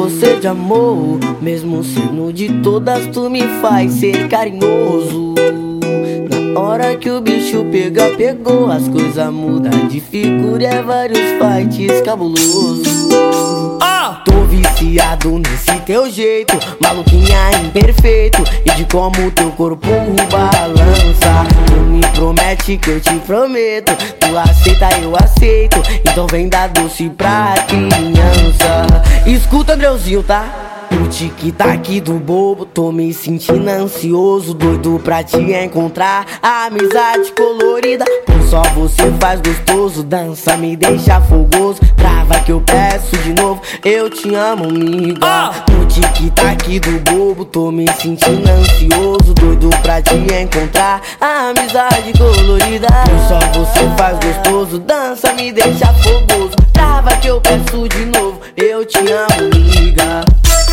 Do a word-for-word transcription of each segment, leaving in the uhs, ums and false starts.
você de amor. Mesmo sendo de todas, tu me faz ser carinhoso. Na hora que o bicho pega, pegou. As coisas mudam de figura, é vários fights cabuloso. Tô viciado nesse teu jeito, maluquinha imperfeito, e de como teu corpo balança. Tu me promete que eu te prometo, tu aceita, eu aceito. Então vem dar doce pra criança. Escuta, Andreuzinho, tá? O tic-tac do bobo, tô me sentindo ansioso, doido pra te encontrar. A amizade colorida, por só você faz gostoso. Dança, me deixa fogoso, trava que eu peço de novo. Eu te amo, amiga. No tic-tac do bobo, tô me sentindo ansioso, doido pra te encontrar. A amizade colorida, por só você faz gostoso. Dança, me deixa fogoso, trava que eu peço de novo. Eu te amo, amiga.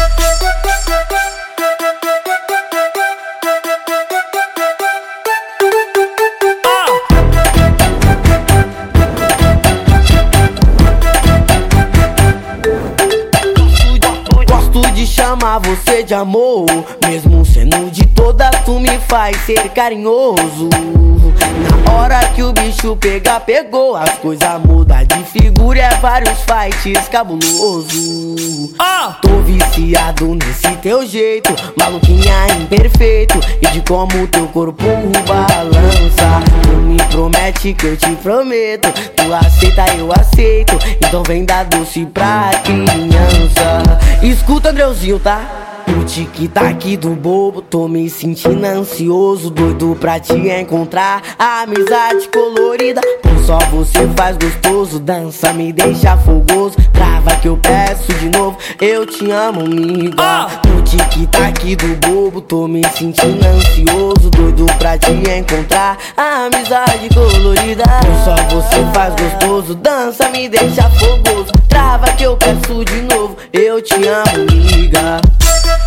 Gosto de chamar você de amor, mesmo sendo de todas, tu me faz ser carinhoso. Na hora que o bicho pega, pegou. As coisas mudam de figura, é vários fights cabuloso. Tô viciado nesse teu jeito, maluquinha imperfeito, e de como teu corpo balança. Tu me promete que eu te prometo, tu aceita, eu aceito. Então vem dar doce pra criança. Escuta, Andreuzinho, tá? O tic-tac do bobo, tô me sentindo ansioso, doido pra te encontrar. A amizade colorida, por só você faz gostoso. Dança, me deixa fogoso, trava que eu peço de novo. Eu te amo, amiga. No tic-tac do bobo, tô me sentindo ansioso, doido pra te encontrar. A amizade colorida, por só você faz gostoso. Dança, me deixa fogoso, trava que eu peço de novo. Eu te amo, amiga.